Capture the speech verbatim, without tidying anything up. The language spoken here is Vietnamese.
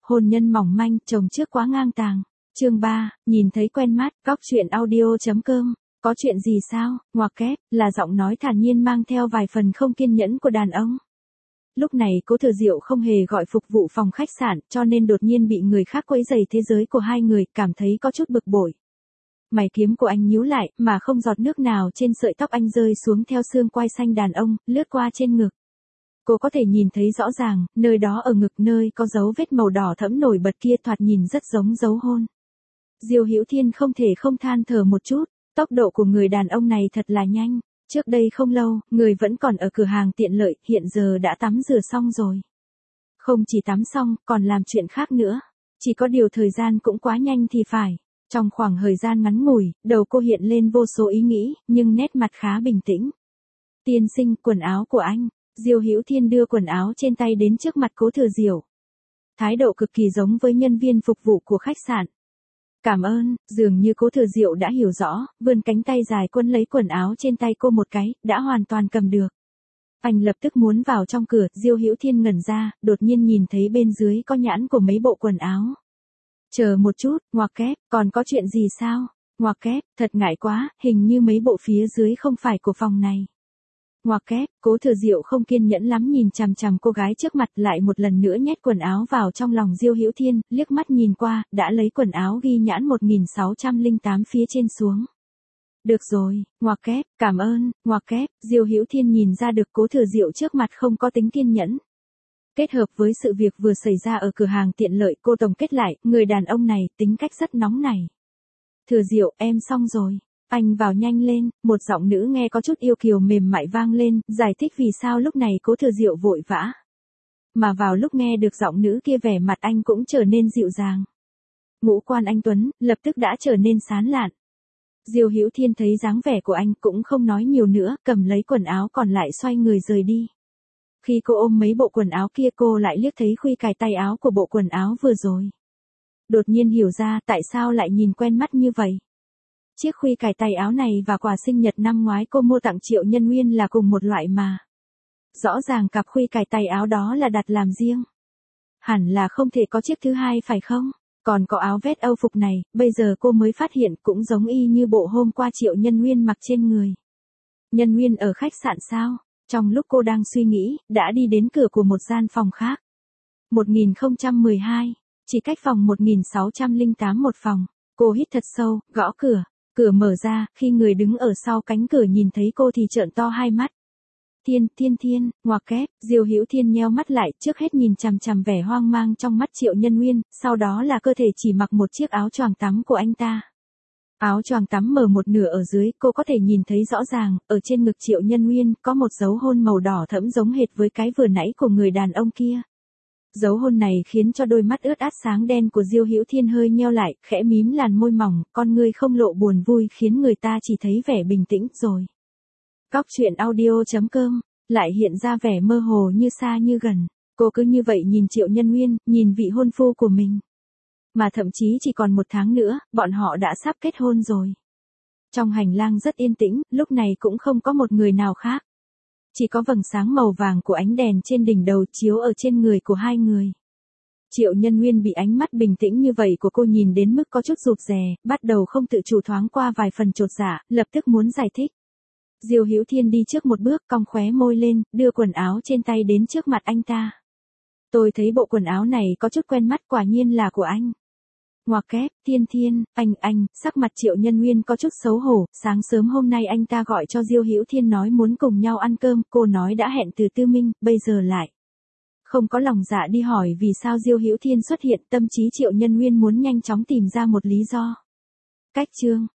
hôn nhân mỏng manh, chồng trước quá ngang tàng. Chương ba, nhìn thấy quen mắt, góc truyện audio.com. Có chuyện gì sao? Ngoặc kép, là giọng nói thản nhiên mang theo vài phần không kiên nhẫn của đàn ông. Lúc này Cố Thừa Diệu không hề gọi phục vụ phòng khách sạn, cho nên đột nhiên bị người khác quấy rầy thế giới của hai người, cảm thấy có chút bực bội. Mày kiếm của anh nhíu lại, mà không giọt nước nào trên sợi tóc anh rơi xuống theo xương quai xanh đàn ông, lướt qua trên ngực. Cô có thể nhìn thấy rõ ràng, nơi đó ở ngực nơi có dấu vết màu đỏ thẫm nổi bật kia thoạt nhìn rất giống dấu hôn. Diêu Hữu Thiên không thể không than thở một chút, tốc độ của người đàn ông này thật là nhanh. Trước đây không lâu, người vẫn còn ở cửa hàng tiện lợi, hiện giờ đã tắm rửa xong rồi. Không chỉ tắm xong, còn làm chuyện khác nữa. Chỉ có điều thời gian cũng quá nhanh thì phải. Trong khoảng thời gian ngắn ngủi, đầu cô hiện lên vô số ý nghĩ, nhưng nét mặt khá bình tĩnh. Tiên sinh, quần áo của anh. Diêu Hữu Thiên đưa quần áo trên tay đến trước mặt Cố Thừa Diệu. Thái độ cực kỳ giống với nhân viên phục vụ của khách sạn. Cảm ơn, dường như Cố Thừa Diệu đã hiểu rõ, vươn cánh tay dài quấn lấy quần áo trên tay cô một cái, đã hoàn toàn cầm được. Anh lập tức muốn vào trong cửa, Diêu Hữu Thiên ngẩn ra, đột nhiên nhìn thấy bên dưới có nhãn của mấy bộ quần áo. Chờ một chút, ngoặc kép, còn có chuyện gì sao? Ngoặc kép, thật ngại quá, hình như mấy bộ phía dưới không phải của phòng này. Ngoặc kép, Cố Thừa Diệu không kiên nhẫn lắm nhìn chằm chằm cô gái trước mặt, lại một lần nữa nhét quần áo vào trong lòng Diêu Hữu Thiên, liếc mắt nhìn qua, đã lấy quần áo ghi nhãn một nghìn sáu trăm lẻ tám phía trên xuống. Được rồi, ngoặc kép, cảm ơn, ngoặc kép, Diêu Hữu Thiên nhìn ra được Cố Thừa Diệu trước mặt không có tính kiên nhẫn. Kết hợp với sự việc vừa xảy ra ở cửa hàng tiện lợi, cô tổng kết lại, người đàn ông này tính cách rất nóng nảy. Thừa Diệu, em xong rồi. Anh vào nhanh lên, một giọng nữ nghe có chút yêu kiều mềm mại vang lên, giải thích vì sao lúc này Cố Thừa Diệu vội vã. Mà vào lúc nghe được giọng nữ kia vẻ mặt anh cũng trở nên dịu dàng. Ngũ quan anh tuấn, lập tức đã trở nên sán lạn. Diêu Hữu Thiên thấy dáng vẻ của anh cũng không nói nhiều nữa, cầm lấy quần áo còn lại xoay người rời đi. Khi cô ôm mấy bộ quần áo kia cô lại liếc thấy khuy cài tay áo của bộ quần áo vừa rồi. Đột nhiên hiểu ra tại sao lại nhìn quen mắt như vậy. Chiếc khuy cài tay áo này và quà sinh nhật năm ngoái cô mua tặng Triệu Nhân Nguyên là cùng một loại mà. Rõ ràng cặp khuy cài tay áo đó là đặt làm riêng. Hẳn là không thể có chiếc thứ hai phải không? Còn có áo vest Âu phục này, bây giờ cô mới phát hiện cũng giống y như bộ hôm qua Triệu Nhân Nguyên mặc trên người. Nhân Nguyên ở khách sạn sao? Trong lúc cô đang suy nghĩ, đã đi đến cửa của một gian phòng khác. một nghìn không trăm mười hai, chỉ cách phòng một nghìn sáu trăm lẻ tám một phòng. Cô hít thật sâu, gõ cửa. Cửa mở ra, khi người đứng ở sau cánh cửa nhìn thấy cô thì trợn to hai mắt. Thiên, thiên thiên, ngoặc kép, Diêu Hữu Thiên nheo mắt lại, trước hết nhìn chằm chằm vẻ hoang mang trong mắt Triệu Nhân Nguyên, sau đó là cơ thể chỉ mặc một chiếc áo choàng tắm của anh ta. Áo choàng tắm mở một nửa ở dưới, cô có thể nhìn thấy rõ ràng, ở trên ngực Triệu Nhân Nguyên có một dấu hôn màu đỏ thẫm giống hệt với cái vừa nãy của người đàn ông kia. Dấu hôn này khiến cho đôi mắt ướt át sáng đen của Diêu Hữu Thiên hơi nheo lại, khẽ mím làn môi mỏng, con ngươi không lộ buồn vui khiến người ta chỉ thấy vẻ bình tĩnh rồi. Góc truyện audio.com, lại hiện ra vẻ mơ hồ như xa như gần. Cô cứ như vậy nhìn Triệu Nhân Nguyên, nhìn vị hôn phu của mình. Mà thậm chí chỉ còn một tháng nữa, bọn họ đã sắp kết hôn rồi. Trong hành lang rất yên tĩnh, lúc này cũng không có một người nào khác. Chỉ có vầng sáng màu vàng của ánh đèn trên đỉnh đầu chiếu ở trên người của hai người. Triệu Nhân Nguyên bị ánh mắt bình tĩnh như vậy của cô nhìn đến mức có chút rụt rè, bắt đầu không tự chủ thoáng qua vài phần chột dạ, lập tức muốn giải thích. Diêu Hữu Thiên đi trước một bước, cong khóe môi lên, đưa quần áo trên tay đến trước mặt anh ta. Tôi thấy bộ quần áo này có chút quen mắt, quả nhiên là của anh. Ngoặc kép, Thiên Thiên, anh, anh, sắc mặt Triệu Nhân Nguyên có chút xấu hổ, sáng sớm hôm nay anh ta gọi cho Diêu Hữu Thiên nói muốn cùng nhau ăn cơm, cô nói đã hẹn từ Tư Minh, bây giờ lại. Không có lòng dạ đi hỏi vì sao Diêu Hữu Thiên xuất hiện, tâm trí Triệu Nhân Nguyên muốn nhanh chóng tìm ra một lý do. Cách chương,